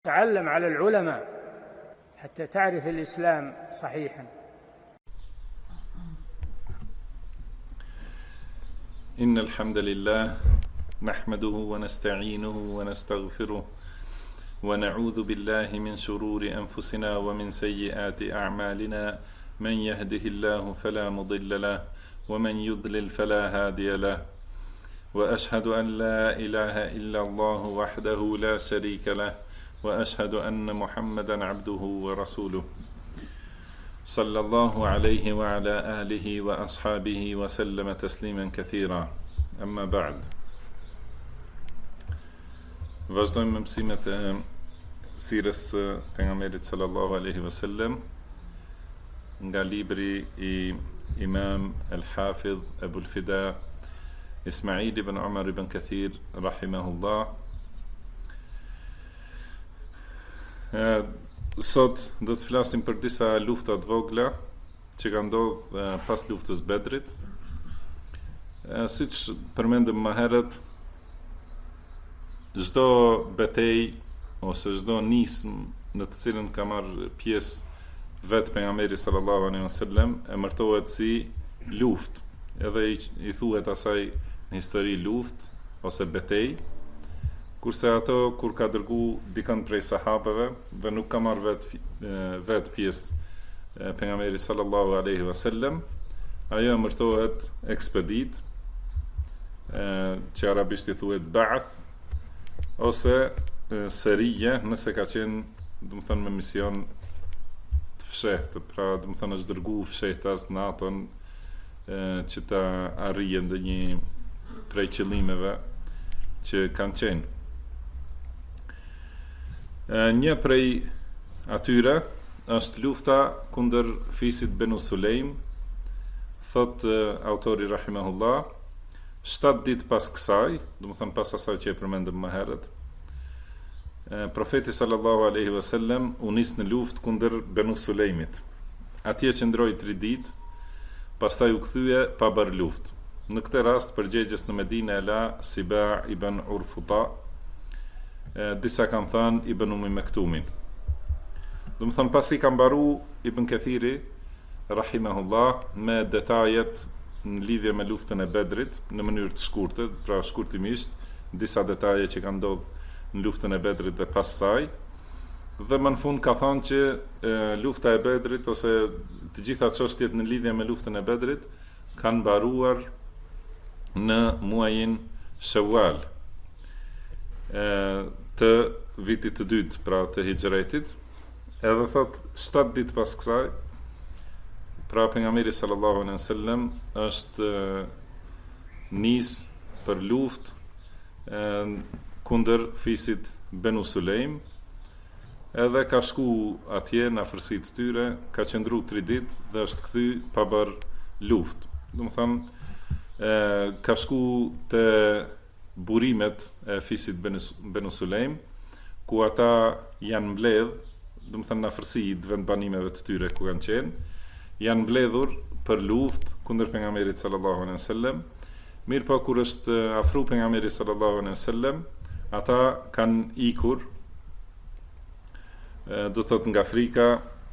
تعلم على العلماء حتى تعرف الإسلام صحيحا. إن الحمد لله نحمده ونستعينه ونستغفره ونعوذ بالله من شرور أنفسنا ومن سيئات أعمالنا، من يهده الله فلا مضل له ومن يضلل فلا هادي له، وأشهد أن لا إله إلا الله وحده لا شريك له، وأشهد أن محمدا عبده ورسوله صلى الله عليه وعلى آله وأصحابه وسلم تسليما كثيرا. أما بعد. Vazhdojmë me mësimet e sirës pejgamberit sallallahu alaihi wasallam nga libri i Imam al-Hafidh Abu al-Fida Ismail ibn Umar ibn Kathir rahimahullah. Sot do të flasim për disa lufta të vogla që kanë ndodhur pas luftës Bedrit. Siç përmendëm më herët, çdo betejë ose çdo nismë në të cilën ka marrë pjesë vetë pejgamberi sallallahu alaihi wasallam emërtohet si luftë, edhe i thuhet asaj në histori luftë ose betejë, kurse ato kur ka dërgu dikën prej sahabeve dhe nuk ka marrë vetë pjesë pejgamberi sallallahu alaihi wasallam, ajo emërtohet ekspeditë, që arabisht i thuhet ba'th ose serije, nëse ka qenë, do të thënë, me mision të fshehtë, pra do të thënë është dërgu fshehtas natën që ta arrijë ndonjë prej qëllimeve që kanë qenë. Një prej atyre është lufta kundër fisit Benu Sulejm, thot autori rahimahullah, 7 ditë pas kësaj, do të thënë pas asaj që e përmendëm më herët, profeti sallallahu alaihi wasallam u nis në luftë kundër Benu Sulejmit. Atje qëndroi 3 ditë, pastaj u kthye pa bërë luftë. Në këtë rast përgjegjës në Medinë e la Siba ibn Urfuta, disa kanë thënë Ibn Ummi Mektumin. Do të thënë pasi ka mbaru Ibn Kathiri rahimahullah me detajet në lidhje me luftën e Bedrit në mënyrë të shkurtër, pra shkurtimisht disa detaje që kanë ndodhur në luftën e Bedrit dhe pas saj, dhe më në fund ka thënë që lufta e Bedrit ose të gjitha çështjet në lidhje me luftën e Bedrit kanë mbaruar në muajin Shawwal të vitit të dytë, pra të hijretit, edhe thot 7 ditë pas kësaj, pra pejgamberi sallallahu alaihi wasallam është nis për luftë kundër fisit Benu Sulejm, edhe ka shku atje në afërsitë të tyre, ka qëndru 3 ditë dhe është kthy pa bërë luftë. Do të thënë ka shku te burimet e fisit Benu Sulejm, ku ata janë mbledh, do të thënë në afërsi të vendbanimeve të tyre ku kanë qenë, janë mbledhur për luftë kundër pejgamberit sallallahu alaihi wasallam. Mirë po kur është afru pejgamberi sallallahu alaihi wasallam, ata kanë ikur, do thotë nga frika,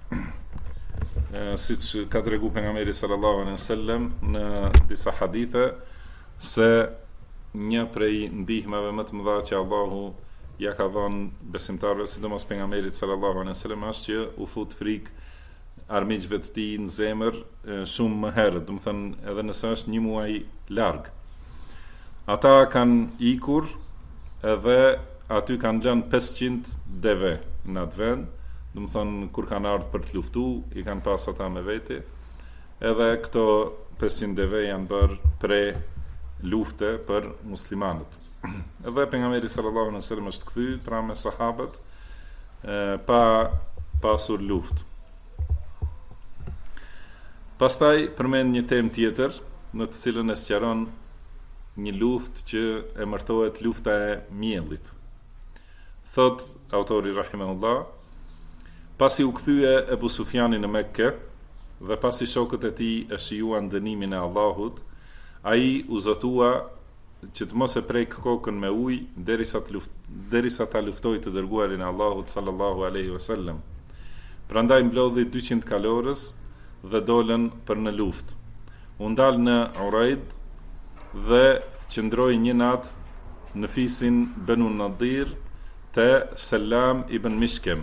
siç ka tregu pejgamberi sallallahu alaihi wasallam në disa hadithe, se një prej ndihmave më të mëdha që Allahu ja ka dhënë besimtarëve, sidomos pejgamberit sallallahu alaihi wasallam, është që u fut frikë armiqve të tij në zemër shumë më herët, do të thënë edhe nëse është një muaj larg. Ata kanë ikur edhe aty kanë lënë 500 deve në atë vend, do të thënë kur kanë ardhur për të luftuar, i kanë pas ata me vete, edhe këto 500 deve janë bërë pre lufte për muslimanët. Edhe pejgamberi sallallahu alaihi wasallam është kthy pra me sahabët pa pasur luftë. Pastaj përmend një temë tjetër, në të cilën e sqaron një luftë që emërtohet lufta e Mjellit. Thot autori rahimahullah, pasi u kthye Ebu Sufjani në Mekke dhe pasi shokët e tij e shijuan dënimin e Allahut, ai u zotua që të mos e prek kokën me ujë derisa ta luftoj të dërguarin e Allahut sallallahu alaihi wasallam. Prandaj mblodhi 200 kalorës dhe dolën për në luftë. U ndal në Uraid dhe qëndroi një natë në fisin Banu Nadir te Selam ibn Mishkem.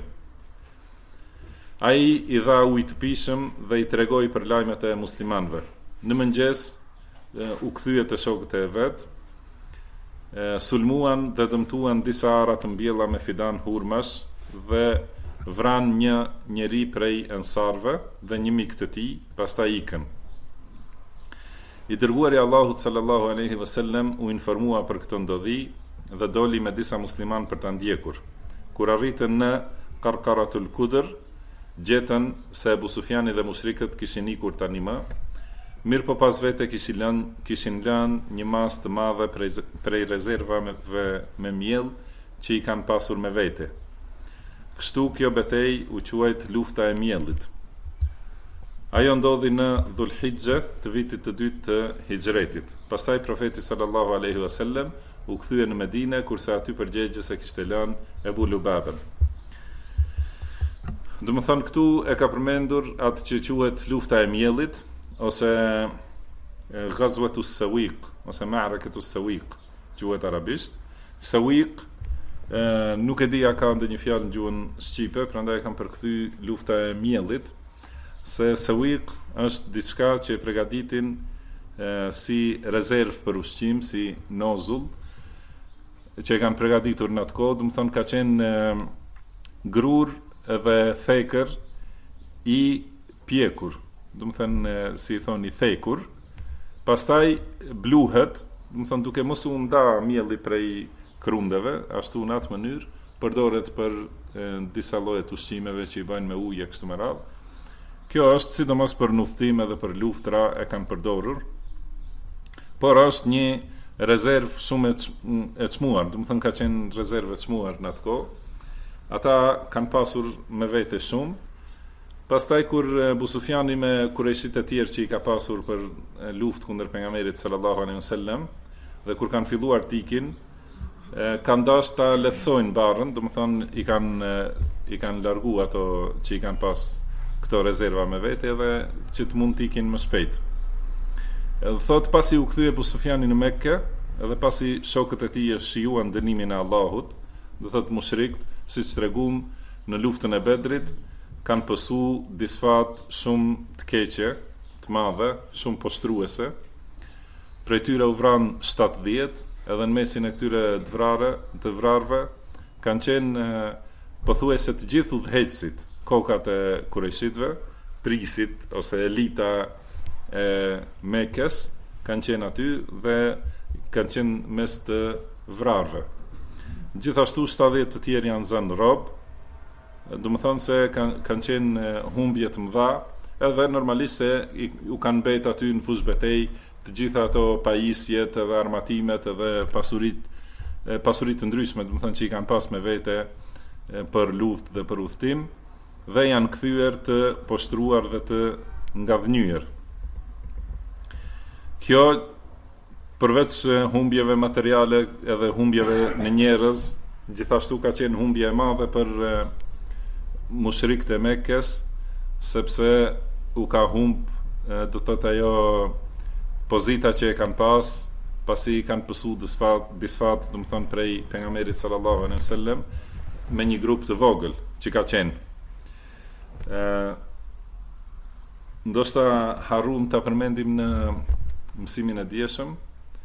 Ai i dha ujë të pishëm dhe i tregoi për lajmet e muslimanëve. Në mëngjes u kthye te shokët e vet, sulmuan dhe dëmtuan disa ara të mbjella me fidan hurmash dhe vran një njeri prej ensarve dhe një mik të tij, pastaj ikën. I dërguari Allahut sallallahu alaihi wasallam u informua për këtë ndodhi dhe doli me disa musliman për ta ndjekur. Kur arritën në Qarqaratul Kudr, gjetën se Abu Sufjani dhe mushrikët kishin ikur tani më, mirë po pas vete kishin lënë një mas të madhe prej rezervave me miell që i kanë pasur me vete. Kështu kjo betejë u quajt lufta e miellit. Ajo ndodhi në Dhulhijhe të vitit të dytë të Hijretit. Pastaj profeti sallallahu alaihi wasallam u kthye në Medinë, kurse aty përgjegjës e kishte lënë Ebu Lubaben. Do të thonë këtu e ka përmendur atë që quhet lufta e miellit ose Ghazwatus Sawiq ose Ma'rakatus Sawiq quhet arabisht. Sawiq nuk e di a ka ndonjë fjalë në gjuhën shqipe, prandaj kam përkthy lufta e miellit, se Sawiq është diçka që e përgatitin si rezervë për ushqim, si nozull, që e kanë përgatitur në atë kohë, do të thonë ka qenë grur edhe thekër i pjekur, do të thënë si thoni thekur, pastaj bluhet, do të thënë duke mos u nda mielli prej krundeve, ashtu në atë mënyrë përdoret për disa lloje të ushqimeve që i bëjnë me ujë e kështu me radhë. Kjo është sidomos për udhtim edhe për luftra e kanë përdorur, por është një rezervë shumë e çmuar, do të thënë ka qenë rezervë e çmuar në atë kohë. Ata kanë pasur me vete shumë. Pastaj kur Abu Sufjani me kurajshit e tjerë që i ka pasur për luftë kundër pejgamberit sallallahu alaihi wasallam dhe kur kanë filluar të ikin, kanë dashur ta lehtësojnë barrën, do të thonë i kanë larguar ato që i kanë pas këto rezerva me vete edhe që të mund të ikin më shpejt. Thot pasi u kthye Abu Sufjani në Mekke, edhe pasi shokët e tij shijuan dënimin e Allahut, do thot mushrikët, siç tregum në luftën e Bedrit, kanë pësu disfat shumë të keqe, të madhe, shumë poshtruese. Prej tyre u vran 70, edhe në mesin e këtyre të vrarve kanë qenë pothuajse të gjithë udhëheqësit, kokat e kurajshitëve, prisit ose elita e Mekës kanë qenë aty dhe kanë qenë mes të vrarve. Gjithashtu 70 të tjerë janë zënë rob, do të thonë se kanë qenë humbje të mëdha, edhe normalisht se u kanë mbet aty në fush betej të gjitha ato pajisjet edhe armatimet edhe pasuritë të ndryshme, do të thonë që i kanë pas me vete për luftë dhe për udhtim, dhe janë kthyer të poshtruar dhe të ngadhnyer. Kjo përveç humbjeve materiale edhe humbjeve në njerëz, gjithashtu ka qenë humbje e madhe për mushrikët e Mekkës, sepse u ka humb, do thotë ajo pozita që e kanë pas, pasi kanë pësu disfat, do të thonë prej pejgamberit sallallahu alaihi wasallam, me një grup të vogël që ka qenë. Ndoshta harrum ta përmendim në mësimin e dieshëm,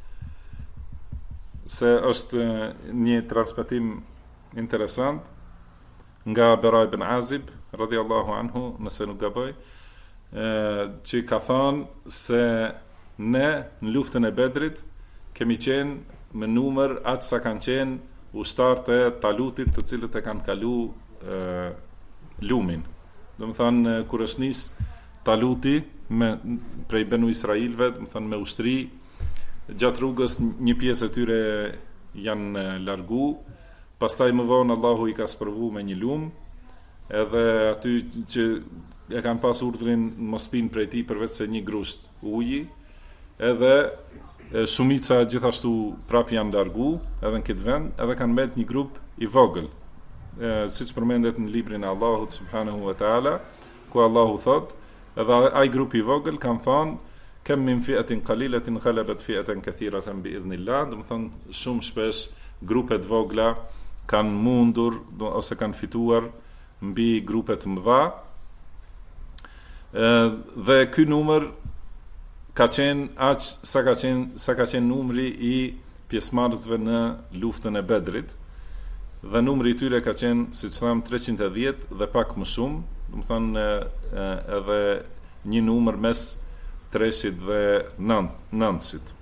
se është një transmetim interesant nga Bara ibn Azib radhiyallahu anhu, nëse nuk gaboj, që ka thënë se ne në luftën e Bedrit kemi qenë me numër atë sa kanë qenë ushtarët e Talutit, të cilët e kanë kalu lumin. Do të thonë kur është nis Taluti prej Benu Israilve, do të thonë me ushtri, gjatë rrugës një pjesë e tyre janë largu, pastaj më vonë Allahu i ka sprovu me një lum, edhe aty që e kanë pas urdhrin mos pinë prej tij përveç se një grusht uji, edhe Shumica gjithashtu prap janë largu edhe në këtë vend, edhe kanë mbet një grup i vogël. Siç përmendet në librin e Allahut subhanahu wa taala, ku Allahu thot, edhe ai grup i vogël kanë thënë kam min fi'atin qalilatin ghalabat fi'atan kathiratan bi idhnillah, do të thonë shumë shpesh grupet vogla kanë mundur ose kanë fituar mbi grupe të mëdha. Dhe ky numër ka qenë aq sa ka qenë numri i pjesëmarrësve në luftën e Bedrit. Dhe numri i tyre ka qenë, siç tham, 310 dhe pak më shumë, do të thonë edhe një numër mes 300 dhe 900.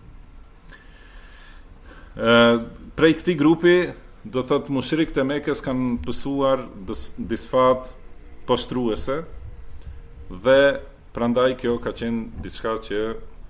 Prej këtij grupi, do thot mushrikët e Mekës kanë pësuar disfat poshtruese dhe prandaj kjo ka qenë diçka që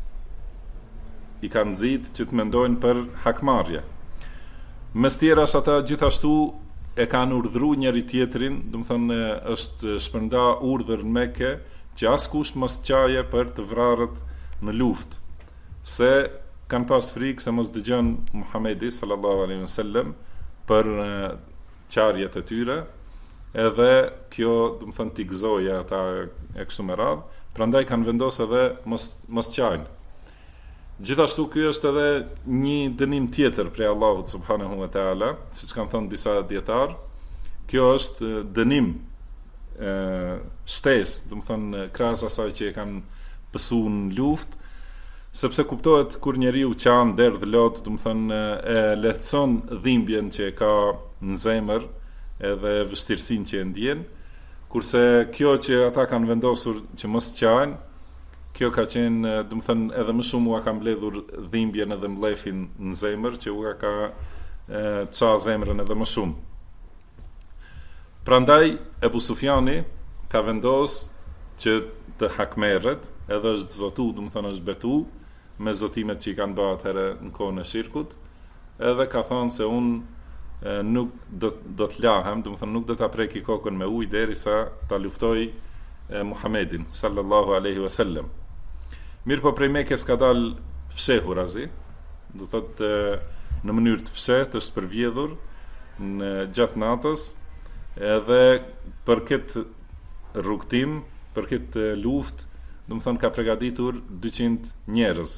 i kanë nxit që të mendojnë për hakmarrje. Mes tjerash ata gjithashtu e kanë urdhëruar njëri tjetrin, do të thonë është shpërnda urdhër në Mekë që askush mos qaje për të vrarët në luftë, se kanë pas frikë se mos dëgjon Muhamedi sallallahu alaihi wasallam për qarjet e tyre, edhe kjo do të thonë t'i gëzojë ata e kështu me radhë, prandaj kanë vendosur edhe mos qajnë. Gjithashtu ky është edhe një dënim tjetër prej Allahut subhanahu wa taala, siç kanë thënë disa dietar, kjo është dënim shtesë, do të thonë krahas asaj që e kanë pësuar në luftë, sepse kuptohet kur njeriu qan derdh lot, do të thonë e lehtëson dhimbjen që e ka në zemër edhe vështirësinë që e ndjen, kurse kjo që ata kanë vendosur që mos qajnë, kjo ka qenë, do të thonë edhe më shumë u ka mbledhur dhimbjen edhe mlefin në zemër që u ka ça zemrën edhe më shumë. Prandaj Ebu Sufjani ka vendos që të hakmerret, edhe është zotu, do të thonë është betu me zotimet që i kanë bërë atëherë në kohën e shirkut, edhe ka thënë se unë nuk do të lahem, do të thonë nuk do ta preki kokën me ujë derisa ta luftoj Muhamedin sallallahu alaihi wasallam. Mirë po prej Mekës ka dal fshehur azi, do thotë në mënyrë të fshehtë, është përvjedhur në gjatë natës, edhe për këtë rrugtim, për këtë luftë, do të thonë ka përgatitur 200 njerëz.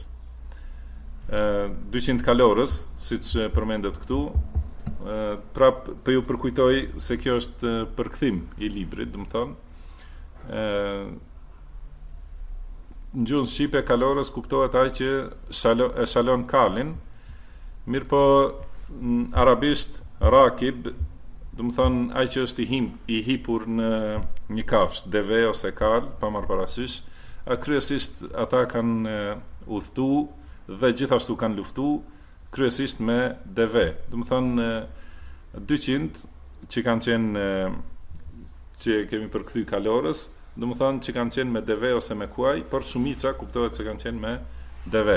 200 kalorës, siç përmendet këtu, prap po ju përkujtoj se kjo është përkthim i librit, do të thonë në gjuhën shqipe kalorës kuptohet ai që e shalon kalin, mirë po në arabisht rakib, do të thonë ai që është i hipur në një kafsh, deve ose kal, pa marrë parasysh, kryesisht ata kanë udhëtu dhe gjithashtu kanë luftu kryesisht me deve. Do të thonë 200 që kanë qenë që kemi përkthy kalorës, do të thonë që kanë qenë me deve ose me kuaj, por shumica kuptohet se kanë qenë me deve.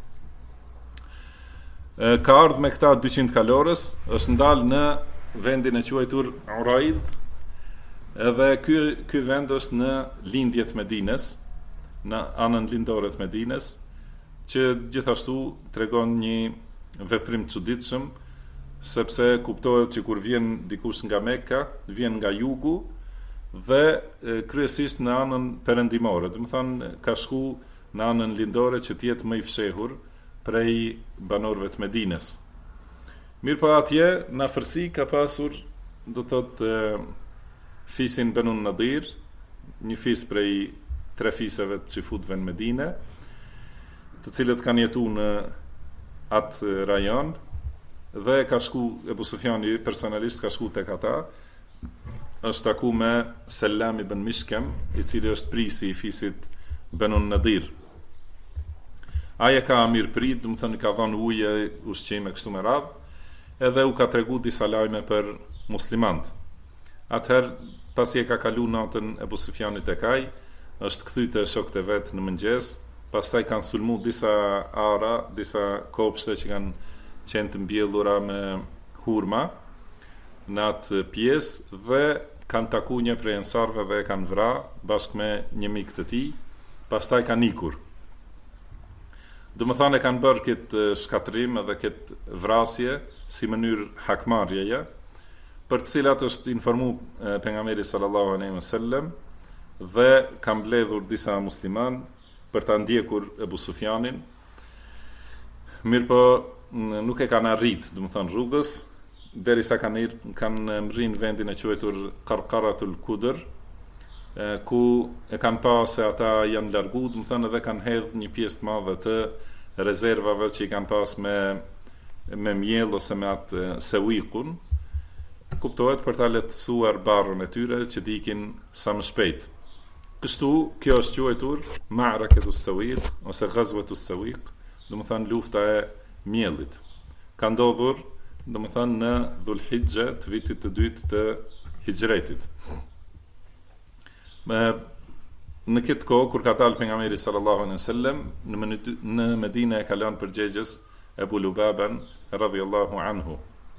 Ka ardhur me këta 200 kalorës, është ndalë në vendin e quajtur Uraid, edhe ky vend është në lindjet Medines, në anën lindore të Medines, që gjithashtu tregon një veprim të çuditshëm, sepse kuptohet që kur vjen dikush nga Mekka, vjen nga jugu dhe kryesisht në anën perëndimore, do të thonë ka shku në anën lindore që të jetë më i fshehur prej banorëve të Medines. Mirë po atje në afërsi ka pasur, do të thotë, fisin Banu Nadir, një fis prej 3 fiseve të çifutëve në Medine, të cilët kanë jetuar në atë rajon, dhe ka shku Ebu Sufjani personalisht ka shku tek ata, është taku me Selam ibn Mishkem, i cili është prisi i fisit Banu Nadir. Ai e ka mirëprit, do të thonë ka dhënë ujë, ushqim e kështu me radhë, edhe u ka tregu disa lajme për muslimant. Atëherë, pasi e ka kalu natën Ebu Sufjani tek ai, është kthy te shokët e vet në mëngjes, pastaj kanë sulmu disa ara, disa kopshte që kanë qenë të mbjellura me hurma në atë pjesë dhe kanë taku një prej ensarve dhe e kanë vra bashkë me një mik të tij, pastaj kanë ikur. Do më thane kanë bërë këtë shkatrim edhe këtë vrasje si mënyrë hakmarjeje, për të cilat është informu pejgamberi sallallahu alaihi wasallam dhe kanë mbledhur disa musliman për ta ndjekur Ebu Sufjanin. Mirëpo nuk e kanë arrit, do të thonë rrugës, derisa kanë mrinë në vendin e quajtur Qarqaratul Kudr, ku e kanë pa se ata janë largu, do të thonë edhe kanë hedhur një pjesë të madhe të rezervave që i kanë pas me miell ose me atë sewiqun, kuptohet për ta lehtësuar barrën e tyre që të ikin sa më shpejt. Kështu, kjo është quajtur Ma'rakatus Sawiq ose Ghazwatus Sawiq, do të thonë lufta e miellit. Ka ndodhur, do të thonë në Dhulhijhe të vitit të dytë të Hijretit. Në këtë kohë kur ka dalë pejgamberi sallallahu alaihi wasallam në Medinë e ka lënë përgjegjës Ebu Lubaban radhiyallahu anhu.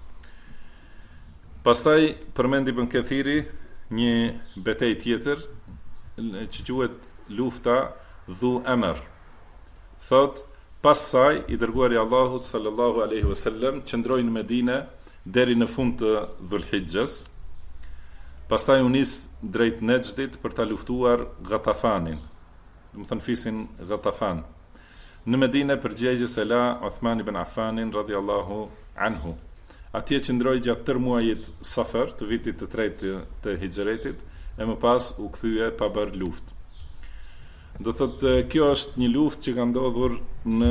Pastaj përmendi Ibn Kathiri një betejë tjetër që quhet lufta Dhu Amr. Thot, pas saj i dërguari i Allahut sallallahu alaihi wasallam qëndroi në Medinë deri në fund të Dhulhijhes. Pastaj u nis drejt Nejdit për ta luftuar Ghatafanin, do të thënë fisin Ghatafan. Në Medinë përgjegjës e la Uthman ibn Affanin radhiyallahu anhu. Atje qëndroi gjatë tërë muajit Safar të vitit të tretë të Hijretit e më pas u kthye pa bërë luftë. Do thotë kjo është një luftë që ka ndodhur në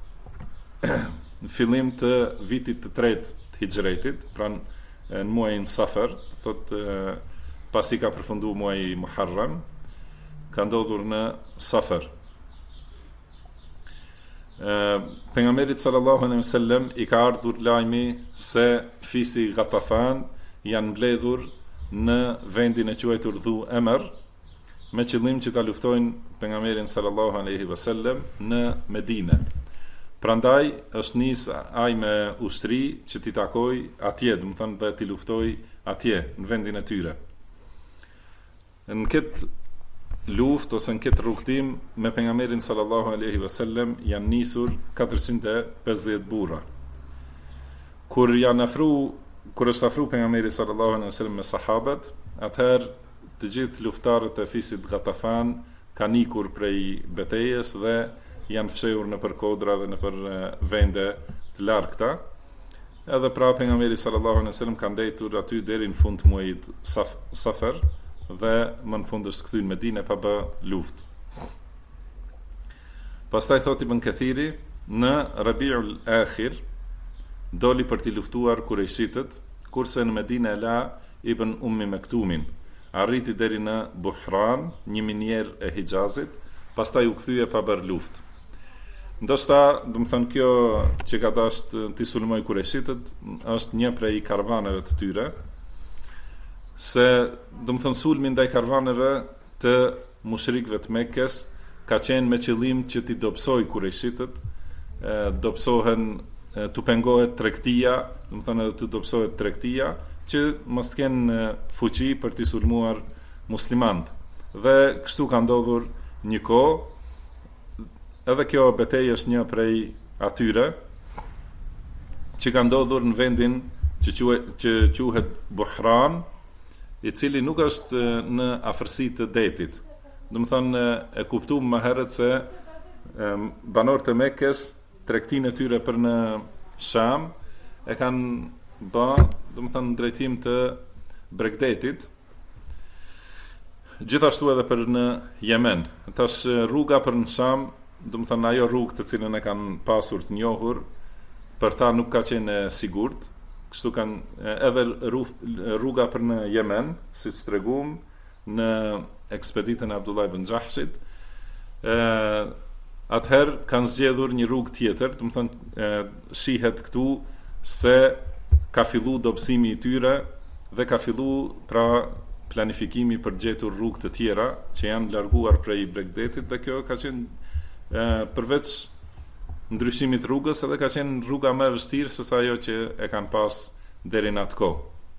fillim të vitit të tretë të Hijretit, pra në muajin Safar, thotë pasi ka përfunduar muaji Muharram, ka ndodhur në Safar. Pejgamberit sallallahu alaihi wasallam i ka ardhur lajmi se fisi Ghatafan janë mbledhur në vendin e quajtur Dhu Amr me qëllim që ta luftojnë pejgamberin sallallahu alaihi wasallam në Medinë. Prandaj është nis ai me ushtri që t'i takoj atje, do të thonë dhe t'i luftoj atje në vendin e tyre. Në këtë luftë ose në këtë rrugtim me pejgamberin sallallahu alaihi wasallam janë nisur 450 burra. Kur është afru pejgamberi sallallahu alaihi wasallam me sahabët, atëherë të gjithë luftarët e fisit Ghatafan kanë ikur prej betejës dhe janë fshehur në për kodra dhe në për vende të largëta. Edhe pra pejgamberi sallallahu alaihi wasallam ka ndëtur aty deri në fund të muajit Safar dhe më në fund është kthyer në Medinë pa bë luftë. Pastaj thot Ibn Kathiri, në Rabiul Akhir doli për t'i luftuar Kurejshitët, kurse në Medinë e la Ibn Ummi Maktumin. Arriti deri në Buhran, një minjer e Hijazit, pastaj u kthye pa bër luftë. Ndoshta, do të thënë kjo që ka dashur t'i sulmoj Kurejshitët është një prej karvaneve të tyre, se do të thënë sulmi ndaj karvaneve të mushrikëve të Mekkes ka qenë me qëllim që t'i dobësoj Kurejshitët, dobësohen t'u pengohet tregtia, do të thënë edhe t'u dobësohet tregtia, që mos të kenë fuqi për t'i sulmuar muslimanët. Dhe kështu ka ndodhur një kohë. Edhe kjo betejë është një prej atyre që ka ndodhur në vendin që quhet Buhran, i cili nuk është në afërsi të detit. Do të thonë e kuptuam më herët se banorët e Mekës tregtinë e tyre për në Sham e kanë bë, do të thonë drejtim të Bregdetit. Gjithashtu edhe për në Yemen. Tash rruga për në Sham, do të thënë ajo rrugë të cilën e kanë pasur të njohur, për ta nuk ka qenë sigurt. Kështu kanë edhe rruga për në Yemen, siç treguam në ekspeditën e Abdullah ibn Jahshit. Atëherë kanë zgjedhur një rrugë tjetër, do të thënë shihet këtu se ka filluar dobësimi i tyre dhe ka filluar pra planifikimi për gjetur rrugë të tjera që janë larguar prej Bregdetit, dhe kjo ka qenë përveç ndryshimit rrugës edhe ka qenë rruga më e vështirë se sa ajo që e kanë pas deri në atë kohë.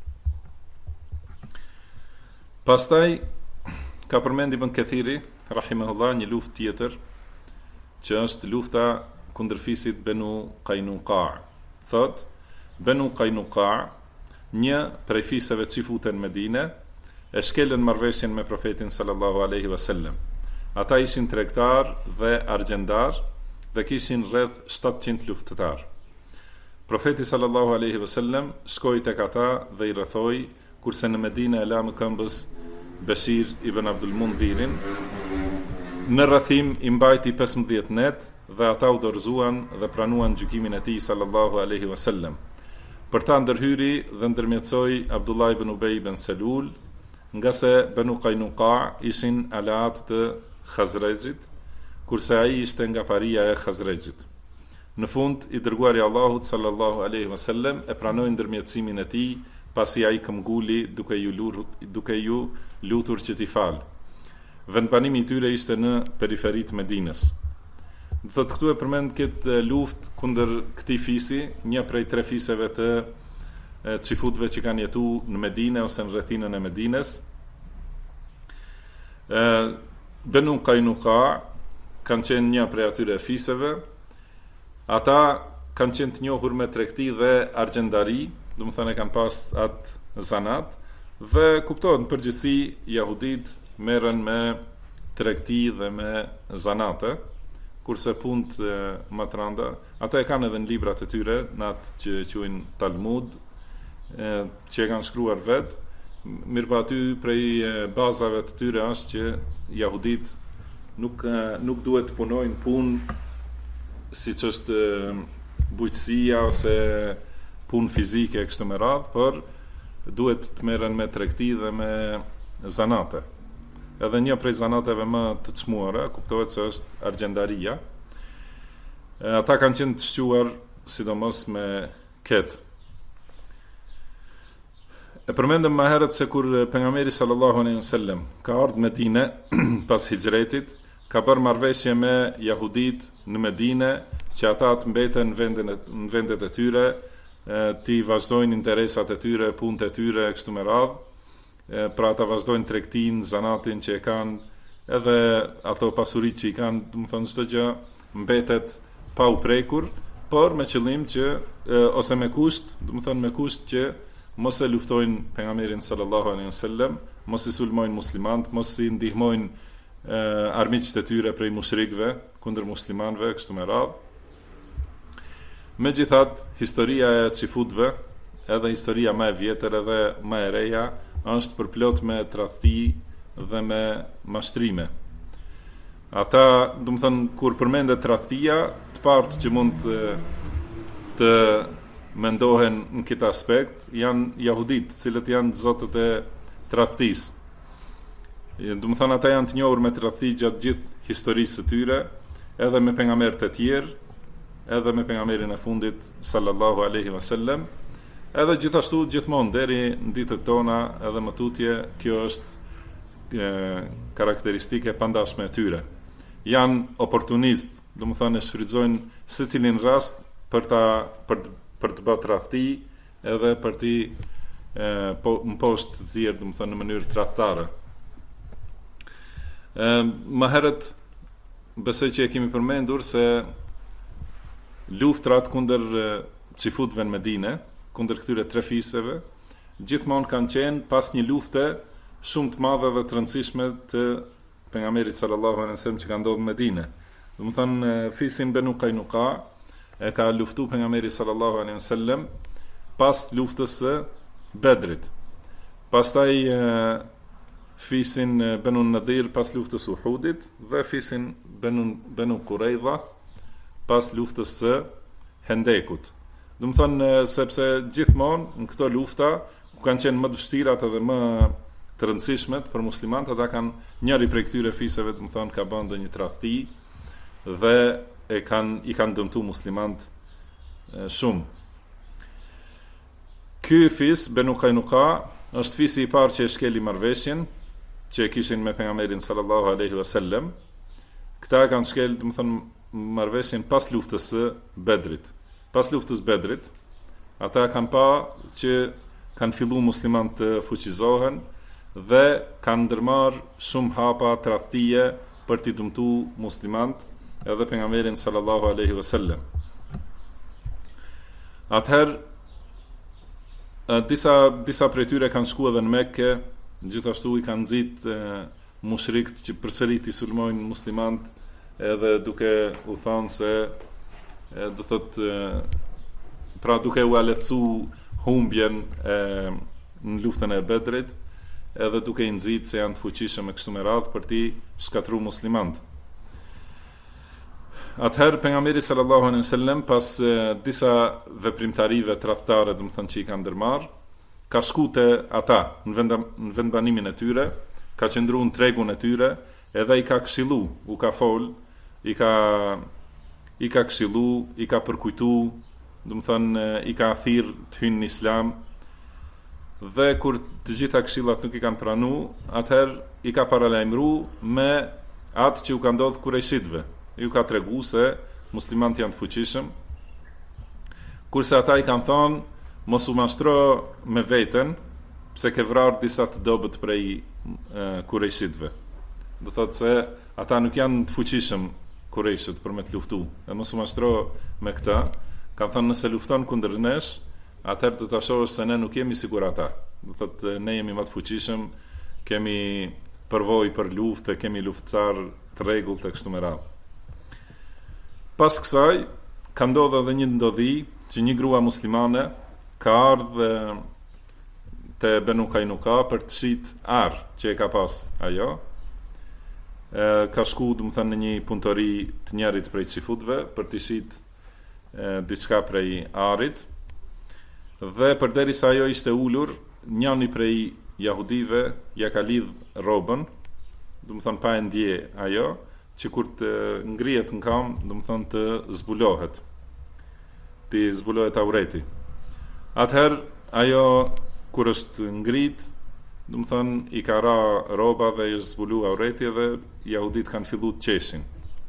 Pastaj ka përmendi Ibn Kathiri rahimahullah një luftë tjetër që është lufta kundër fisit Banu Qaynuqa. Thot, Banu Qaynuqa, një prej fiseve që futen në Medinë, e shkelën marrëveshjen me profetin sallallahu alaihi wasallam. Ata ishin tregtar dhe argjendar dhe kishin rreth 700 luftëtar. Profeti sallallahu alaihi wasallam shkoi tek ata dhe i rrethoi, kurse në Medinë e la më këmbës Bashir ibn Abdul Mundhirin. Në rrethim i mbajti 15 net dhe ata u dorëzuan dhe pranuan gjykimin e tij sallallahu alaihi wasallam. Për ta ndërhyri dhe ndërmjetësoi Abdullah ibn Ubay ibn Salul, nga se Banu Qaynuqa ishin aleat të Khazrejit, kurse ai ishte nga paria e Khazrejit. Në fund, i dërguari i Allahut sallallahu alaihi wasallam e pranoi ndërmjetësimin e tij, pasi ai këmbguli duke ju lutur që t'i falë. Vendbanimi i tyre ishte në periferitë Medinës. Do thotë këtu e përmend këtë luftë kundër këtij fisi, një prej 3 fiseve të çifutëve që kanë jetuar në Medinë ose në rrethinën e Medinës. Banu Qaynuqa kanë qenë një prej atyre fiseve. Ata kanë qenë të njohur me tregti dhe argjendari, do të thonë kanë pas atë zanat, dhe kuptohet në përgjithësi jahudit merren me tregti dhe me zanate, kurse punët më të rënda, ata e kanë edhe në librat e tyre, në atë që quajnë Talmud, që e kanë shkruar vetë, mirëpo aty prej bazave të tyre është që jahudit nuk duhet të punojnë punë siç është bujqësia ose punë fizike kështu me radhë, por duhet të merren me tregti dhe me zanate. Edhe një prej zanateve më të çmuara kuptohet se është argjendaria. Ata kanë qenë të shquar sidomos me ket. E përmendëm më herët se kur pejgamberi sallallahu alaihi wasallam ka ardhur në Medinë pas hijretit, ka bërë marrëveshje me jahudit në Medinë që ata të mbeten në vendet e tyre, ti vazhdojnë interesat e tyre, punët e tyre kështu me radhë. Pra ata vazhdojnë tregtin, zanatin që e kanë, edhe ato pasuritë që i kanë, do të thonë çdo gjë mbetet pa u prekur, por me qëllim që ose me kusht, do të thonë me kusht që mos e luftojnë pejgamberin sallallahu alaihi wasallam, mos i sulmojnë muslimanët, mos i ndihmojnë armiqtë e tyre prej mushrikëve kundër muslimanëve kështu me radhë. Megjithatë, historia e çifutëve, edhe historia më e vjetër edhe më e reja, është përplot me tradhti dhe me mashtrime. Ata, do të thënë, kur përmendet tradhtia, të partë që mund të mendohen në këtë aspekt janë jahudit, cilët janë zotët e tradhtisë. Do të thënë, ata janë të njohur me tradhti gjatë gjithë historisë së tyre, edhe me pejgamberët e tjerë, edhe me pejgamberin e fundit sallallahu alaihi wasallam. Edhe gjithashtu gjithmonë deri në ditët tona edhe më tutje, kjo është karakteristike pandashme e tyre. Janë oportunistë, do të thonë shfrytëzojnë secilin rast për të bërë tradhti edhe për të mposhtë të tjerë, do të thonë në mënyrë tradhtare. Më herët besoj që e kemi përmendur se luftrat kundër çifutëve në Medinë, kundër këtyre 3 fiseve, gjithmonë kanë qenë pas një lufte shumë të madhe dhe të rëndësishme të pejgamberit sallallahu alaihi wasallam që ka ndodhur në Medinë. Do të thonë fisin Banu Qaynuqa e ka luftuar pejgamberi sallallahu alaihi wasallam pas luftës së Bedrit. Pastaj fisin Banu Nadir pas luftës së Uhudit dhe fisin Banu Quraidha pas luftës së Hendekut. Do të thonë sepse gjithmonë në këto lufta ku kanë qenë më të vështirat edhe më të rëndësishmet për muslimanët, ata kanë njëri prej këtyre fiseve, do të thonë ka bën ndonjë tradhti dhe i kanë dëmtuar muslimanët shumë. Ky fis Banu Qaynuqa është fisi i parë që e shkeli marrëveshjen që e kishin me pejgamberin sallallahu alaihi wasallam. Këta kanë shkel, do të thonë marrëveshjen pas luftës së Bedrit. Pas luftës Bedrit, ata kanë pa që kanë filluar muslimanët të fuqizohen dhe kanë ndërmarrë shumë hapa tradhtie për t'i dëmtuar muslimanët edhe pejgamberin sallallahu alaihi wasallam. Atëherë disa prej tyre kanë shkuar edhe në Mekë, gjithashtu i kanë nxit mushrikt që përsërit i sulmojnë muslimanët, edhe duke u thënë se do thotë pra duke u aletsu humbjen në luftën e Bedrit, edhe duke i nxit se janë të fuqishëm e kështu me radhë për ti shkatru muslimanët. Atëherë pejgamberi sallallahu alaihi wasallam pas disa veprimtarive tradhtare, domethënë që i kanë ndërmarr, ka shku te ata në vendbanimin e tyre, ka qëndruar në tregun e tyre, edhe i ka këshillu, u ka fol, i ka këshillu, i ka përkujtu, domethënë i ka thirr të hyjnë në Islam. Dhe kur të gjitha këshillat nuk i kanë pranu, atëherë i ka paralajmëruar me atë që u ka ndodhur Kurejshitëve. Ju ka tregu se muslimanët janë të fuqishëm, kurse ata i kanë thonë mos u mashtro me veten, pse ke vrarë disa të dobët prej Kurejshitëve. Do thotë se ata nuk janë të fuqishëm Kurejshit për me të luftu, e mos u mashtro me këta. Kanë thënë nëse lufton kundër nesh, atëherë do ta shohësh se ne nuk jemi sigur ata. Do thotë ne jemi më të fuqishëm, kemi përvojë për luftë, kemi luftëtar të rregullt e kështu me radhë. Pas kësaj, ka ndodhur edhe një ndodhi që një grua muslimane ka ardhur te Benu Kainuka për të shit arr që e ka pas ajo. Ka shku, domethënë, në një punëtori të njerit prej çifutëve për të shit diçka prej arrit. Dhe përderisa ajo ishte ulur, njëri prej jahudive ja ka lidh rrobën, domethënë pa e ndje ajo, që kur të ngrihet në kam, domethënë të zbulohet. Të zbulohet aureti. Atëherë ajo kur është ngrit, domethënë i ka ra rroba dhe i është zbulu aureti dhe jahudit kanë filluar të qeshin.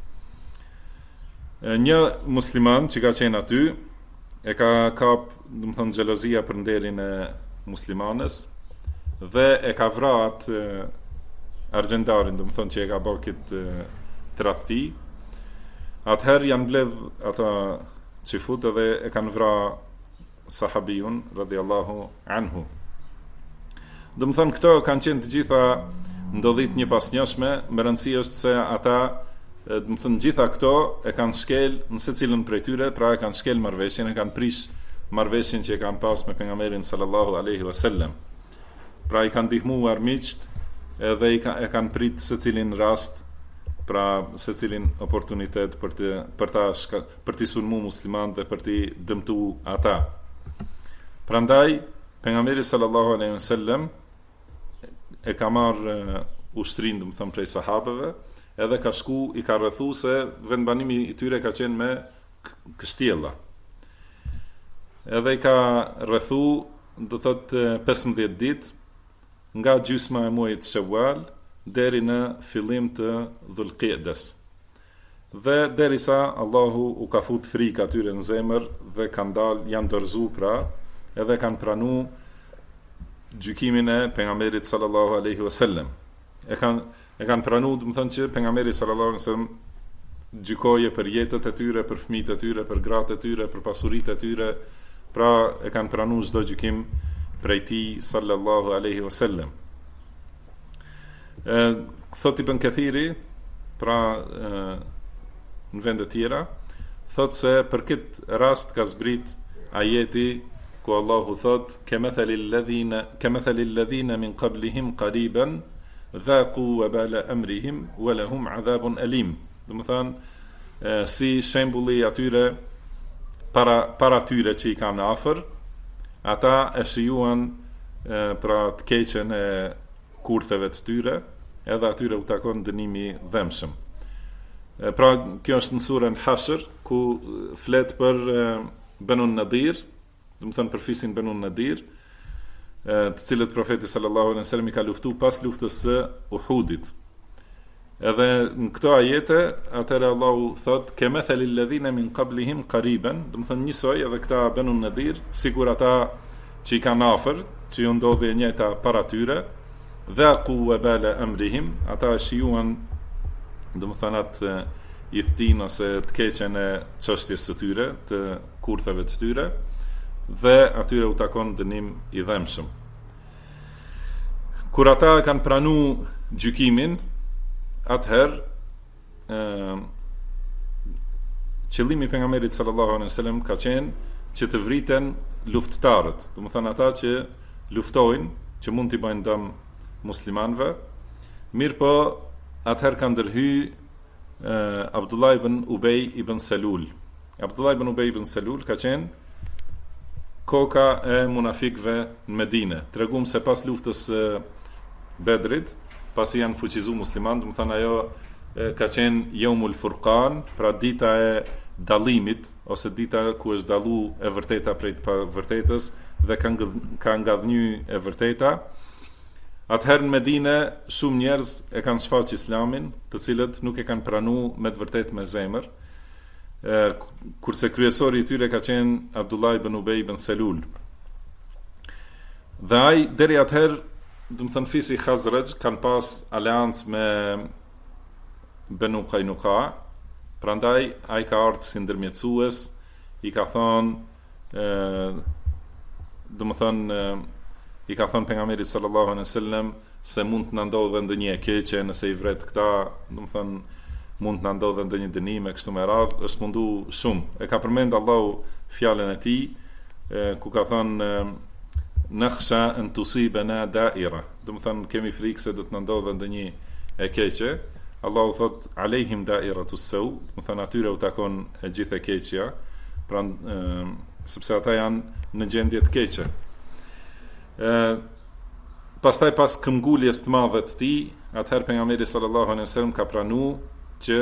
Një musliman që ka qenë aty e ka kap, domethënë, xhelozia për nderin e muslimanes dhe e ka vrarë atë argjendarin, domethënë që e ka bërë këtë tradhti. Atëherë janë mbledh ata çifut edhe e kanë vrarë sahabijun radhiyallahu anhu. Domethënë këto kanë qenë të gjitha ndodhit një pas njëshme, me rëndësi është se ata, domethënë, gjitha këto e kanë shkel në secilën prej tyre, pra e kanë shkel marrëveshjen, e kanë prish marrëveshjen që e kanë pas me pejgamberin sallallahu alaihi wasallam. Pra i kanë ndihmuar miqt edhe e kanë prit secilin rast, pra secilin oportunitet për të sulmu musliman dhe për të dëmtu ata. Prandaj pejgamberi sallallahu alaihi wasallam e ka marrë ushtrin, domethënë, prej sahabeve, edhe ka shku, i ka rrethu se vendbanimi i tyre ka qenë me kështjella. Edhe i ka rrethu, do thotë 15 ditë, nga gjysma e muajit Shawwal deri në fillim të Dhulqedes. Dhe derisa Allahu u ka fut frikë atyre në zemër dhe kanë dalë, janë dorëzu, pra, edhe kanë pranu gjykimin e pejgamberit sallallahu alaihi wasallam. E kanë pranu, domethënë, që pejgamberi sallallahu alaihi wasallam gjykoje për jetët e tyre, për fëmijët e tyre, për gratë e tyre, për pasuritë e tyre, pra e kanë pranu çdo gjykim prej tij sallallahu alaihi wasallam. Thot Ibn Kathiri, pra në vende tjera, thot se për këtë rast ka zbrit ajeti ku Allahu thot kemethalil ladhina min qablihim qariban dhaqu wabala amrihim wa lahum adhabun alim. Domethënë, si shembulli atyre para tyre që i kanë afër, ata e shijuan pra të keqen e kurtheve të tyre, edhe atyre u takon dënimi dhemshëm. Pra kjo është në surën Hashr, ku flet për Banu Nadir, domethënë për fisin Banu Nadir, të cilët profeti sallallahu alaihi wasallam i ka luftu pas luftës së Uhudit. Edhe në këto ajete, atëherë Allahu thot kemethalil ladhina min qablihim qariban, domethënë njësoj edhe këta Banu Nadir, sigur ata që i kanë afër, që ju ndodhi e njëjta para tyre, dhaqu wabala amrihim, ata shijuan, domethënë, atë i thtin ose të keqen e çështjes së tyre, të kurtheve të tyre, dhe atyre u takon dënim i dhemshëm. Kur ata kanë pranu gjykimin, atëherë qëllimi i pejgamberit sallallahu alaihi wasallam ka qenë që të vriten luftëtarët, do të thënë ata që luftojnë, që mund t'i bëjnë dëm muslimanëve, mirë po atëherë ka ndërhy Abdullah ibn Ubej ibn Selul. Abdullah ibn Ubej ibn Selul ka qenë koka e munafikëve në Medinë. Tregum se pas luftës Bedrit, pasi janë fuqizu muslimanë, do të thënë ajo ka qenë Yawmul Furqan, pra dita e dallimit, ose dita ku është dallu e vërteta prej të pavërtetës dhe ka ngadhnjy e vërteta. Atëherë në Medinë shumë njerëz e kanë shfaq Islamin, të cilët nuk e kanë pranu me të vërtetë me zemër, kurse kryesori i tyre ka qenë Abdullah ibn Ubej ibn Selul. Dhe ai deri atëherë, do të thënë fisi Khazraj kanë pas aleancë me Banu Qaynuqa, prandaj ai ka ardhur si ndërmjetësues, i ka thonë do të thënë i ka thënë pejgamberit sallallahu alaihi wasallam se mund të na ndodhë ndonjë e keqe nëse i vret këta, do të thënë mund të na ndodhë ndonjë dënim e kështu me radhë, është mundu shumë. E ka përmend Allahu fjalën e tij ku ka thënë nakhsha an tusibana da'ira, do të thënë kemi frikë se do të na ndodhë ndonjë e keqe. Allahu thot alehim da'iratus saw, do të thënë atyre u takon e gjithë e keqja, pra sepse ata janë në gjendje të keqe. Pastaj pas këmbguljes të madhe të tij, atëherë pejgamberi sallallahu alaihi wasallam ka pranuar që